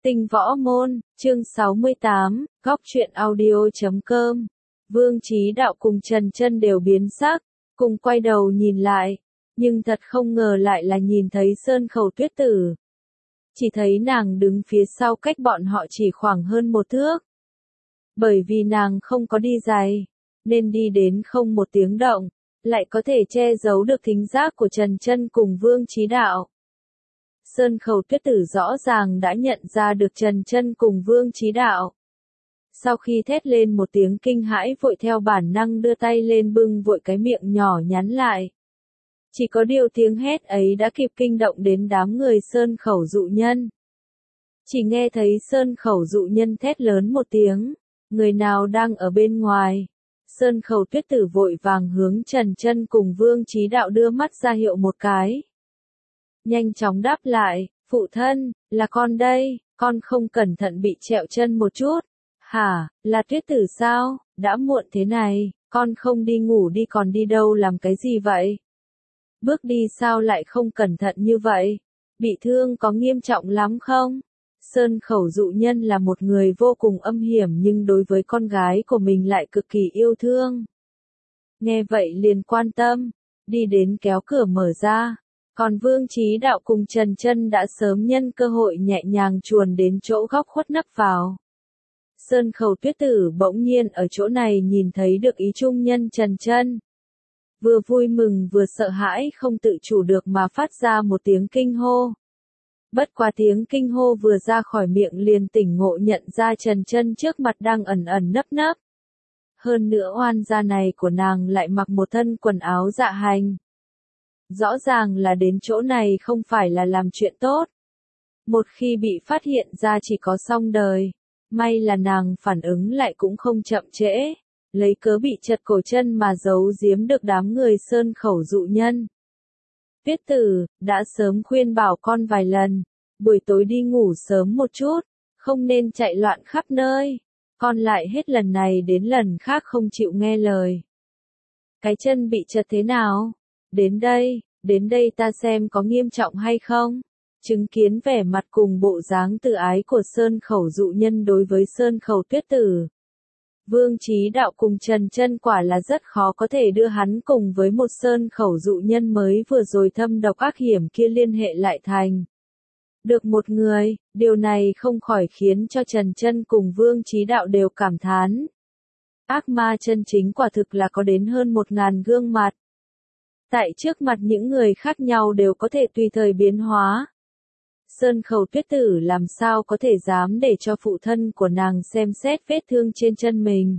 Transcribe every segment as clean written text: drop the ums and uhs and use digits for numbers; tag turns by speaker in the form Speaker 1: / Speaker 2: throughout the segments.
Speaker 1: Tinh võ môn, chương 68, góc truyện audio.com. Vương Chí Đạo cùng Trần Chân đều biến sắc, cùng quay đầu nhìn lại, nhưng thật không ngờ lại là nhìn thấy Sơn Khẩu Tuyết Tử. Chỉ thấy nàng đứng phía sau cách bọn họ chỉ khoảng hơn một thước. Bởi vì nàng không có đi giày, nên đi đến không một tiếng động, lại có thể che giấu được thính giác của Trần Chân cùng Vương Chí Đạo. Sơn Khẩu Tuyết Tử rõ ràng đã nhận ra được Trần Chân cùng Vương Chí Đạo. Sau khi thét lên một tiếng kinh hãi vội theo bản năng đưa tay lên bưng vội cái miệng nhỏ nhắn lại. Chỉ có điều tiếng hét ấy đã kịp kinh động đến đám người Sơn Khẩu dụ nhân. Chỉ nghe thấy Sơn Khẩu dụ nhân thét lớn một tiếng, người nào đang ở bên ngoài. Sơn Khẩu Tuyết Tử vội vàng hướng Trần Chân cùng Vương Chí Đạo đưa mắt ra hiệu một cái. Nhanh chóng đáp lại, phụ thân, là con đây, con không cẩn thận bị trẹo chân một chút. Hả, là Tuyết Tử sao, đã muộn thế này, con không đi ngủ đi còn đi đâu làm cái gì vậy? Bước đi sao lại không cẩn thận như vậy? Bị thương có nghiêm trọng lắm không? Sơn Khẩu dụ nhân là một người vô cùng âm hiểm nhưng đối với con gái của mình lại cực kỳ yêu thương. Nghe vậy liền quan tâm, đi đến kéo cửa mở ra. Còn Vương Chí Đạo cùng Trần Chân đã sớm nhân cơ hội nhẹ nhàng chuồn đến chỗ góc khuất nấp vào. Sơn Khẩu Tuyết Tử bỗng nhiên ở chỗ này nhìn thấy được ý trung nhân Trần Chân. Vừa vui mừng vừa sợ hãi không tự chủ được mà phát ra một tiếng kinh hô. Bất quá tiếng kinh hô vừa ra khỏi miệng liền tỉnh ngộ nhận ra Trần Chân trước mặt đang ẩn ẩn nấp nấp. Hơn nữa oan gia này của nàng lại mặc một thân quần áo dạ hành. Rõ ràng là đến chỗ này không phải là làm chuyện tốt. Một khi bị phát hiện ra chỉ có xong đời. May là nàng phản ứng lại cũng không chậm trễ. Lấy cớ bị chật cổ chân mà giấu giếm được đám người Sơn Khẩu dụ nhân. Tuyết Tử, đã sớm khuyên bảo con vài lần. Buổi tối đi ngủ sớm một chút. Không nên chạy loạn khắp nơi. Con lại hết lần này đến lần khác không chịu nghe lời. Cái chân bị chật thế nào? Đến đây ta xem có nghiêm trọng hay không. Chứng kiến vẻ mặt cùng bộ dáng tự ái của Sơn Khẩu dụ nhân đối với Sơn Khẩu Tuyết Tử. Vương Chí Đạo cùng Trần Chân quả là rất khó có thể đưa hắn cùng với một Sơn Khẩu dụ nhân mới vừa rồi thâm độc ác hiểm kia liên hệ lại thành. Được một người, điều này không khỏi khiến cho Trần Chân cùng Vương Chí Đạo đều cảm thán. Ác ma chân chính quả thực là có đến hơn 1000 gương mặt. Tại trước mặt những người khác nhau đều có thể tùy thời biến hóa. Sơn Khẩu Tuyết Tử làm sao có thể dám để cho phụ thân của nàng xem xét vết thương trên chân mình.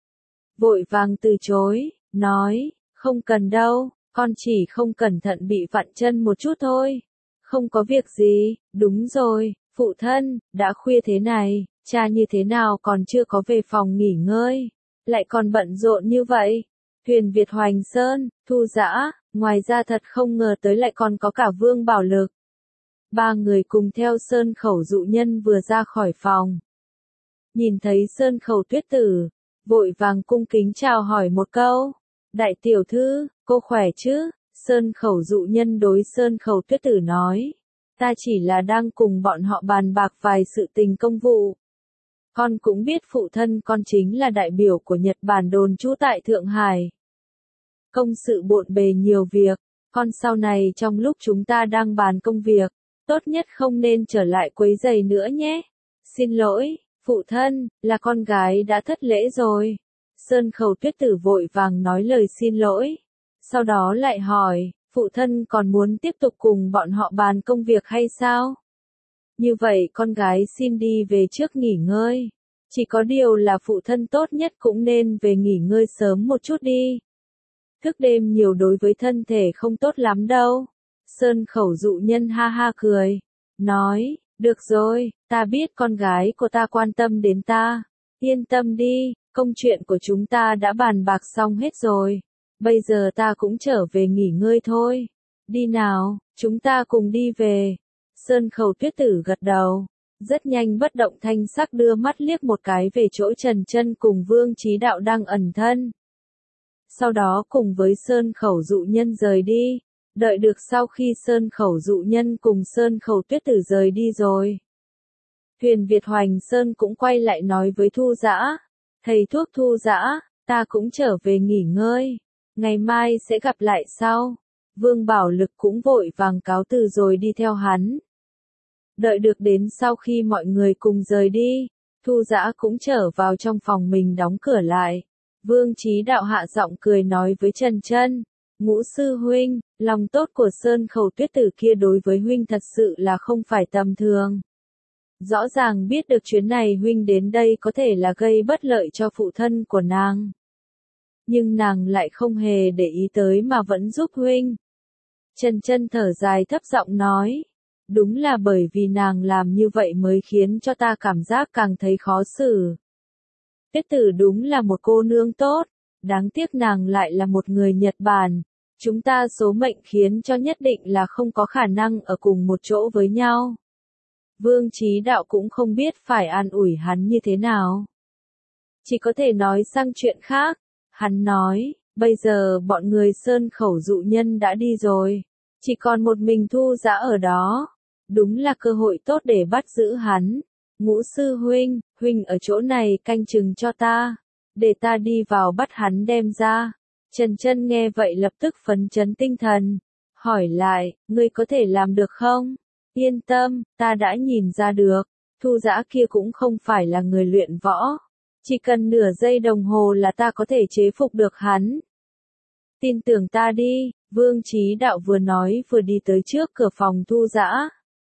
Speaker 1: Vội vàng từ chối, nói, không cần đâu, con chỉ không cẩn thận bị vặn chân một chút thôi. Không có việc gì, đúng rồi, phụ thân, đã khuya thế này, cha như thế nào còn chưa có về phòng nghỉ ngơi, lại còn bận rộn như vậy. Thuyền Việt Hoành Sơn, Thu Dã, ngoài ra thật không ngờ tới lại còn có cả Vương Bảo Lực. Ba người cùng theo Sơn Khẩu dụ nhân vừa ra khỏi phòng. Nhìn thấy Sơn Khẩu Tuyết Tử, vội vàng cung kính chào hỏi một câu. Đại tiểu thư, cô khỏe chứ? Sơn Khẩu dụ nhân đối Sơn Khẩu Tuyết Tử nói. Ta chỉ là đang cùng bọn họ bàn bạc vài sự tình công vụ. Con cũng biết phụ thân con chính là đại biểu của Nhật Bản đồn trú tại Thượng Hải. Công sự bộn bề nhiều việc, con sau này trong lúc chúng ta đang bàn công việc, tốt nhất không nên trở lại quấy rầy nữa nhé. Xin lỗi, phụ thân, là con gái đã thất lễ rồi. Sơn Khẩu Tuyết Tử vội vàng nói lời xin lỗi. Sau đó lại hỏi, phụ thân còn muốn tiếp tục cùng bọn họ bàn công việc hay sao? Như vậy con gái xin đi về trước nghỉ ngơi. Chỉ có điều là phụ thân tốt nhất cũng nên về nghỉ ngơi sớm một chút đi. Thức đêm nhiều đối với thân thể không tốt lắm đâu. Sơn Khẩu dụ nhân ha ha cười. Nói, được rồi, ta biết con gái của ta quan tâm đến ta. Yên tâm đi, công chuyện của chúng ta đã bàn bạc xong hết rồi. Bây giờ ta cũng trở về nghỉ ngơi thôi. Đi nào, chúng ta cùng đi về. Sơn Khẩu Tuyết Tử gật đầu. Rất nhanh bất động thanh sắc đưa mắt liếc một cái về chỗ Trần Chân cùng Vương Chí Đạo đang ẩn thân. Sau đó cùng với Sơn Khẩu dụ nhân rời đi. Đợi được sau khi Sơn Khẩu dụ nhân cùng Sơn Khẩu Tuyết Tử rời đi rồi. Huyền Việt Hoành Sơn cũng quay lại nói với Thu Dã, thầy thuốc Thu Dã, ta cũng trở về nghỉ ngơi, ngày mai sẽ gặp lại sau. Vương Bảo Lực cũng vội vàng cáo từ rồi đi theo hắn. Đợi được đến sau khi mọi người cùng rời đi, Thu Dã cũng trở vào trong phòng mình đóng cửa lại. Vương Chí Đạo hạ giọng cười nói với Trần Chân, Ngũ sư huynh, lòng tốt của Sơn Khẩu Tuyết Tử kia đối với huynh thật sự là không phải tầm thường. Rõ ràng biết được chuyến này huynh đến đây có thể là gây bất lợi cho phụ thân của nàng. Nhưng nàng lại không hề để ý tới mà vẫn giúp huynh. Trần Chân thở dài thấp giọng nói, đúng là bởi vì nàng làm như vậy mới khiến cho ta cảm giác càng thấy khó xử. Tuyết Tử đúng là một cô nương tốt, đáng tiếc nàng lại là một người Nhật Bản. Chúng ta số mệnh khiến cho nhất định là không có khả năng ở cùng một chỗ với nhau. Vương Chí Đạo cũng không biết phải an ủi hắn như thế nào. Chỉ có thể nói sang chuyện khác. Hắn nói, bây giờ bọn người Sơn Khẩu dụ nhân đã đi rồi. Chỉ còn một mình Thu Dã ở đó. Đúng là cơ hội tốt để bắt giữ hắn. Ngũ sư huynh, huynh ở chỗ này canh chừng cho ta. Để ta đi vào bắt hắn đem ra. Trần Chân nghe vậy lập tức phấn chấn tinh thần. Hỏi lại, ngươi có thể làm được không? Yên tâm, ta đã nhìn ra được. Thu Dã kia cũng không phải là người luyện võ. Chỉ cần nửa giây đồng hồ là ta có thể chế phục được hắn. Tin tưởng ta đi, Vương Chí Đạo vừa nói vừa đi tới trước cửa phòng Thu Dã.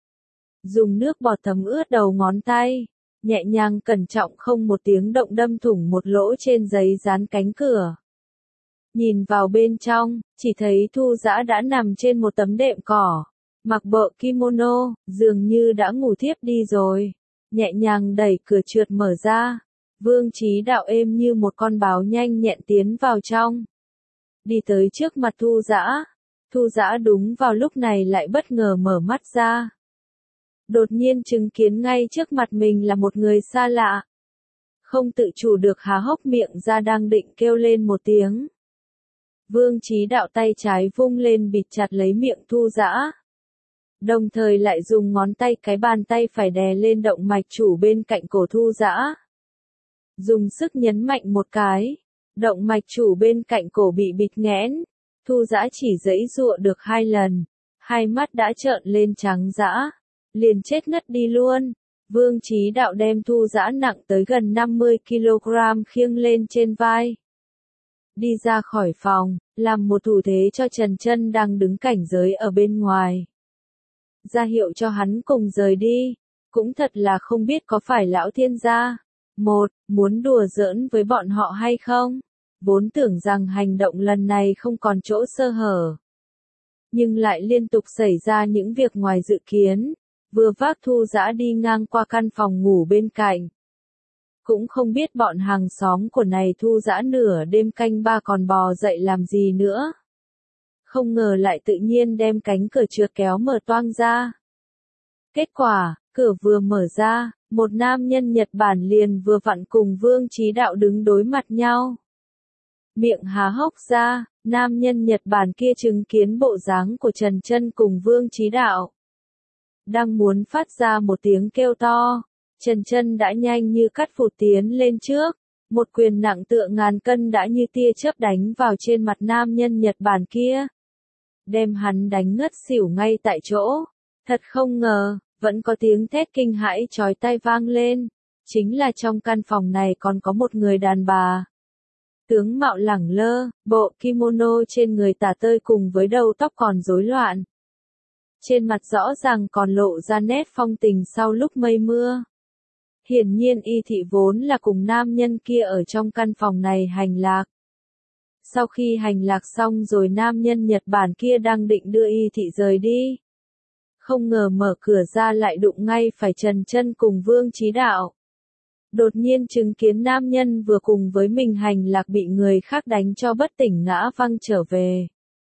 Speaker 1: Dùng nước bọt thấm ướt đầu ngón tay, nhẹ nhàng cẩn trọng không một tiếng động đâm thủng một lỗ trên giấy dán cánh cửa. Nhìn vào bên trong, chỉ thấy Thu Dã đã nằm trên một tấm đệm cỏ, mặc bộ kimono, dường như đã ngủ thiếp đi rồi. Nhẹ nhàng đẩy cửa trượt mở ra. Vương Chí Đạo êm như một con báo nhanh nhẹn tiến vào trong. Đi tới trước mặt Thu Dã. Thu Dã đúng vào lúc này lại bất ngờ mở mắt ra. Đột nhiên chứng kiến ngay trước mặt mình là một người xa lạ. Không tự chủ được há hốc miệng ra đang định kêu lên một tiếng. Vương Chí Đạo tay trái vung lên bịt chặt lấy miệng Thu Dã. Đồng thời lại dùng ngón tay cái bàn tay phải đè lên động mạch chủ bên cạnh cổ Thu Dã. Dùng sức nhấn mạnh một cái, động mạch chủ bên cạnh cổ bị bịt nghẽn. Thu Dã chỉ giãy giụa được 2 lần, hai mắt đã trợn lên trắng dã, liền chết ngất đi luôn. Vương Chí Đạo đem Thu Dã nặng tới gần 50 kg khiêng lên trên vai. Đi ra khỏi phòng, làm một thủ thế cho Trần Chân đang đứng cảnh giới ở bên ngoài. Ra hiệu cho hắn cùng rời đi, cũng thật là không biết có phải lão thiên gia. Muốn đùa giỡn với bọn họ hay không? Vốn tưởng rằng hành động lần này không còn chỗ sơ hở. Nhưng lại liên tục xảy ra những việc ngoài dự kiến. Vừa vác Thu Dã đi ngang qua căn phòng ngủ bên cạnh. Cũng không biết bọn hàng xóm của này Thu Dã nửa đêm canh ba còn bò dậy làm gì nữa. Không ngờ lại tự nhiên đem cánh cửa trượt kéo mở toang ra. Kết quả, cửa vừa mở ra, một nam nhân Nhật Bản liền vừa vặn cùng Vương Chí Đạo đứng đối mặt nhau. Miệng há hốc ra, nam nhân Nhật Bản kia chứng kiến bộ dáng của Trần Chân cùng Vương Chí Đạo. Đang muốn phát ra một tiếng kêu to, Trần Chân đã nhanh như cắt phụt tiến lên trước. Một quyền nặng tựa ngàn cân đã như tia chớp đánh vào trên mặt nam nhân Nhật Bản kia. Đem hắn đánh ngất xỉu ngay tại chỗ. Thật không ngờ, vẫn có tiếng thét kinh hãi chói tai vang lên. Chính là trong căn phòng này còn có một người đàn bà. Tướng mạo lẳng lơ, bộ kimono trên người tả tơi cùng với đầu tóc còn rối loạn. Trên mặt rõ ràng còn lộ ra nét phong tình sau lúc mây mưa. Hiển nhiên y thị vốn là cùng nam nhân kia ở trong căn phòng này hành lạc. Sau khi hành lạc xong rồi nam nhân Nhật Bản kia đang định đưa y thị rời đi. Không ngờ mở cửa ra lại đụng ngay phải Trần Chân cùng Vương Chí Đạo. Đột nhiên chứng kiến nam nhân vừa cùng với mình hành lạc bị người khác đánh cho bất tỉnh ngã văng trở về.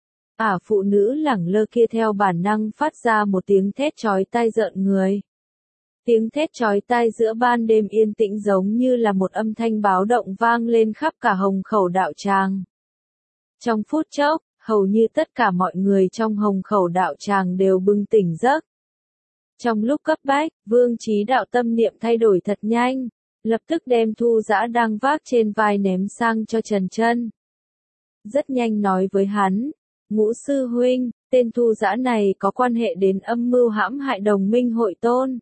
Speaker 1: Phụ nữ lẳng lơ kia theo bản năng phát ra một tiếng thét chói tai rợn người. Tiếng thét chói tai giữa ban đêm yên tĩnh giống như là một âm thanh báo động vang lên khắp cả Hồng Khẩu đạo tràng. Trong phút chốc, hầu như tất cả mọi người trong Hồng Khẩu đạo tràng đều bừng tỉnh giấc. Trong lúc cấp bách, Vương Chí Đạo tâm niệm thay đổi thật nhanh, lập tức đem Thu Dã đang vác trên vai ném sang cho Trần Chân. Rất nhanh nói với hắn, Ngũ sư huynh, tên Thu Dã này có quan hệ đến âm mưu hãm hại đồng minh hội Tôn,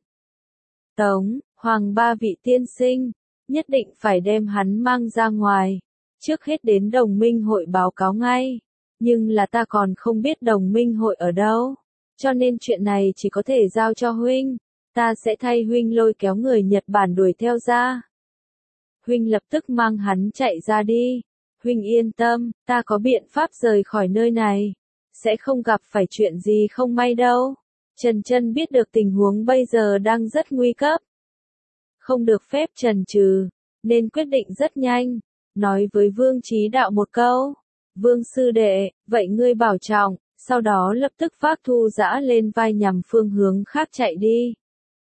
Speaker 1: Tống, Hoàng ba vị tiên sinh, nhất định phải đem hắn mang ra ngoài, trước hết đến đồng minh hội báo cáo ngay, nhưng là ta còn không biết đồng minh hội ở đâu, cho nên chuyện này chỉ có thể giao cho huynh, ta sẽ thay huynh lôi kéo người Nhật Bản đuổi theo ra. Huynh lập tức mang hắn chạy ra đi, huynh yên tâm, ta có biện pháp rời khỏi nơi này, sẽ không gặp phải chuyện gì không may đâu. Trần Chân biết được tình huống bây giờ đang rất nguy cấp, không được phép chần chừ, nên quyết định rất nhanh, nói với Vương Chí Đạo một câu, Vương sư đệ, vậy ngươi bảo trọng, sau đó lập tức vác Thu Dã lên vai nhằm phương hướng khác chạy đi.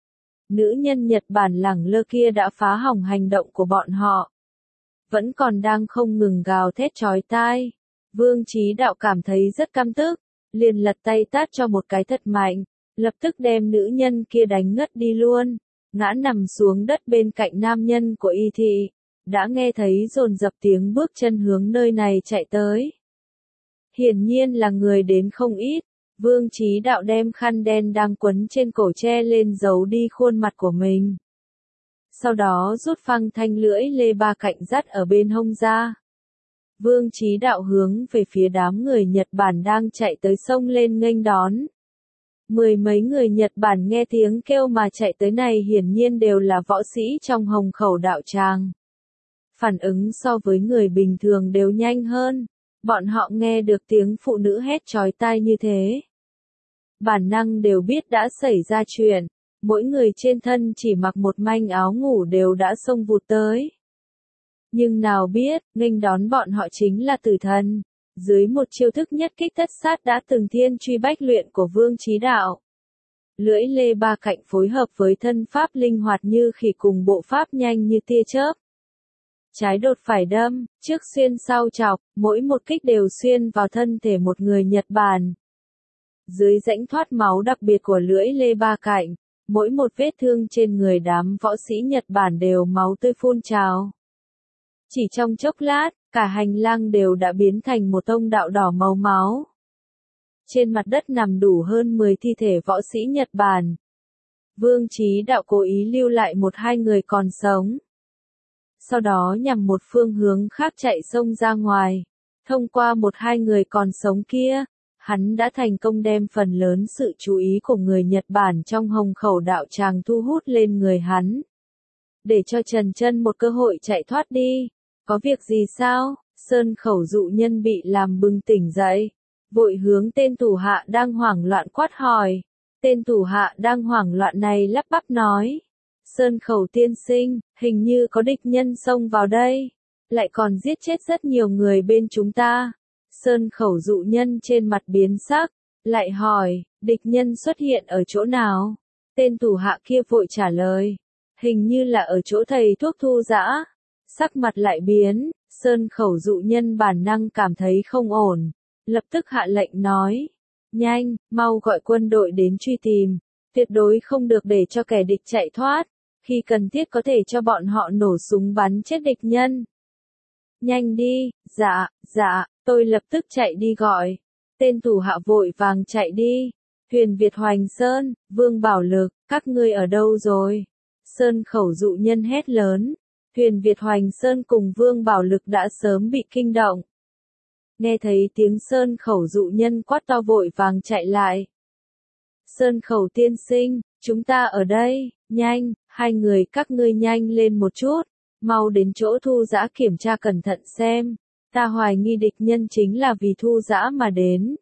Speaker 1: Nữ nhân Nhật Bản lẳng lơ kia đã phá hỏng hành động của bọn họ, vẫn còn đang không ngừng gào thét chói tai. Vương Chí Đạo cảm thấy rất căm tức, liền lật tay tát cho một cái thật mạnh, lập tức đem nữ nhân kia đánh ngất đi luôn, ngã nằm xuống đất bên cạnh nam nhân của Y Thị, đã nghe thấy dồn dập tiếng bước chân hướng nơi này chạy tới. Hiển nhiên là người đến không ít, Vương Chí Đạo đem khăn đen đang quấn trên cổ che lên giấu đi khuôn mặt của mình. Sau đó rút phăng thanh lưỡi lê ba cạnh dắt ở bên hông ra. Vương Chí Đạo hướng về phía đám người Nhật Bản đang chạy tới sông lên nghênh đón. Mười mấy người Nhật Bản nghe tiếng kêu mà chạy tới này hiển nhiên đều là võ sĩ trong Hồng Khẩu đạo tràng. Phản ứng so với người bình thường đều nhanh hơn, bọn họ nghe được tiếng phụ nữ hét chói tai như thế. Bản năng đều biết đã xảy ra chuyện, mỗi người trên thân chỉ mặc một manh áo ngủ đều đã xông vụt tới. Nhưng nào biết, nghênh đón bọn họ chính là tử thần, dưới một chiêu thức nhất kích tất sát đã từng thiên truy bách luyện của Vương Chí Đạo. Lưỡi lê ba cạnh phối hợp với thân pháp linh hoạt như khỉ cùng bộ pháp nhanh như tia chớp. Trái đột phải đâm, trước xuyên sau chọc, mỗi một kích đều xuyên vào thân thể một người Nhật Bản. Dưới rãnh thoát máu đặc biệt của lưỡi lê ba cạnh, mỗi một vết thương trên người đám võ sĩ Nhật Bản đều máu tươi phun trào. Chỉ trong chốc lát, cả hành lang đều đã biến thành một tông đạo đỏ màu máu. Trên mặt đất nằm đủ hơn 10 thi thể võ sĩ Nhật Bản. Vương Chí Đạo cố ý lưu lại một hai người còn sống. Sau đó nhằm một phương hướng khác chạy xông ra ngoài. Thông qua một hai người còn sống kia, hắn đã thành công đem phần lớn sự chú ý của người Nhật Bản trong Hồng Khẩu đạo tràng thu hút lên người hắn. Để cho Trần Chân một cơ hội chạy thoát đi. Có việc gì sao? Sơn Khẩu dụ nhân bị làm bừng tỉnh dậy. Vội hướng tên thủ hạ đang hoảng loạn quát hỏi. Tên thủ hạ đang hoảng loạn này lắp bắp nói. Sơn Khẩu tiên sinh, hình như có địch nhân xông vào đây. Lại còn giết chết rất nhiều người bên chúng ta. Sơn Khẩu dụ nhân trên mặt biến sắc. Lại hỏi, địch nhân xuất hiện ở chỗ nào? Tên thủ hạ kia vội trả lời. Hình như là ở chỗ thầy thuốc Thu Dã. Sắc mặt lại biến, Sơn Khẩu dụ nhân bản năng cảm thấy không ổn, lập tức hạ lệnh nói, nhanh, mau gọi quân đội đến truy tìm, tuyệt đối không được để cho kẻ địch chạy thoát, khi cần thiết có thể cho bọn họ nổ súng bắn chết địch nhân. Nhanh đi, dạ, tôi lập tức chạy đi gọi. Tên thủ hạ vội vàng chạy đi. Thuyền Việt Hoành Sơn, Vương Bảo Lực, các ngươi ở đâu rồi? Sơn Khẩu dụ nhân hét lớn. Thuyền Việt Hoành Sơn cùng Vương Bảo Lực đã sớm bị kinh động. Nghe thấy tiếng Sơn Khẩu dụ nhân quát to vội vàng chạy lại. Sơn Khẩu tiên sinh, chúng ta ở đây, nhanh, hai người các ngươi nhanh lên một chút, mau đến chỗ Thu Dã kiểm tra cẩn thận xem, ta hoài nghi địch nhân chính là vì Thu Dã mà đến.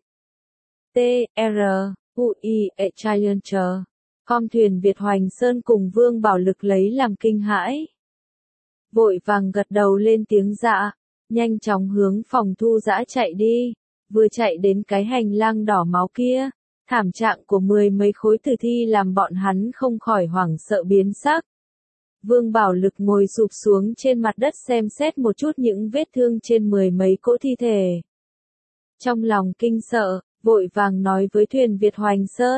Speaker 1: T.R.U.I. Challenger, com Thuyền Việt Hoành Sơn cùng Vương Bảo Lực lấy làm kinh hãi. Vội vàng gật đầu lên tiếng dạ, nhanh chóng hướng phòng Thu Dã chạy đi, vừa chạy đến cái hành lang đỏ máu kia, thảm trạng của mười mấy khối tử thi làm bọn hắn không khỏi hoảng sợ biến sắc. Vương Bảo Lực ngồi sụp xuống trên mặt đất xem xét một chút những vết thương trên mười mấy cỗ thi thể. Trong lòng kinh sợ, vội vàng nói với Thuyền Việt Hoành Sơn,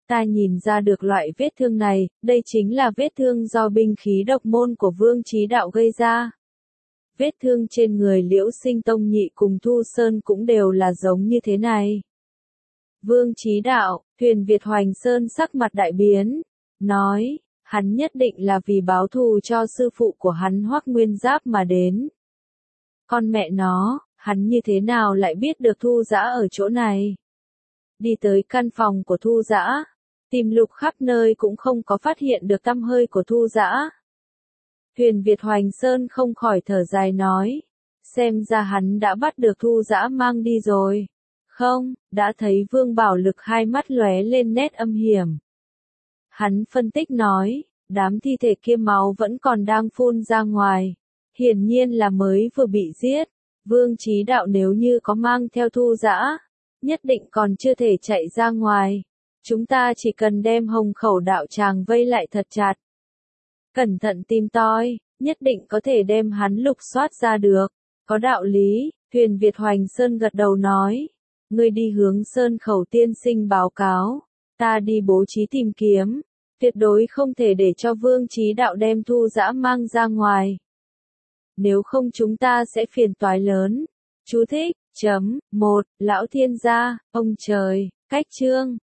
Speaker 1: Ta nhìn ra được loại vết thương này, đây chính là vết thương do binh khí độc môn của Vương Chí Đạo gây ra. Vết thương trên người Liễu Sinh Tông Nhị cùng Thu Sơn cũng đều là giống như thế này. Vương Chí Đạo, Huyền Việt Hoành Sơn sắc mặt đại biến, nói, hắn nhất định là vì báo thù cho sư phụ của hắn Hoắc Nguyên Giáp mà đến. Con mẹ nó, hắn như thế nào lại biết được Thu Dã ở chỗ này? Đi tới căn phòng của Thu Dã, tìm lục khắp nơi cũng không có phát hiện được tăm hơi của Thu Dã. Huyền Việt Hoành Sơn không khỏi thở dài nói, xem ra hắn đã bắt được Thu Dã mang đi rồi. Không, đã thấy Vương Bảo Lực hai mắt lóe lên nét âm hiểm. Hắn phân tích nói, đám thi thể kia máu vẫn còn đang phun ra ngoài. Hiển nhiên là mới vừa bị giết. Vương Chí Đạo nếu như có mang theo Thu Dã, nhất định còn chưa thể chạy ra ngoài. Chúng ta chỉ cần đem Hồng Khẩu đạo tràng vây lại thật chặt. Cẩn thận tìm tòi, nhất định có thể đem hắn lục soát ra được. Có đạo lý, Huyền Việt Hoành Sơn gật đầu nói. Ngươi đi hướng Sơn Khẩu tiên sinh báo cáo. Ta đi bố trí tìm kiếm. Tuyệt đối không thể để cho Vương Chí Đạo đem Thu Dã mang ra ngoài. Nếu không chúng ta sẽ phiền toái lớn. Chú thích, 1. Lão thiên gia, ông trời, cách chương.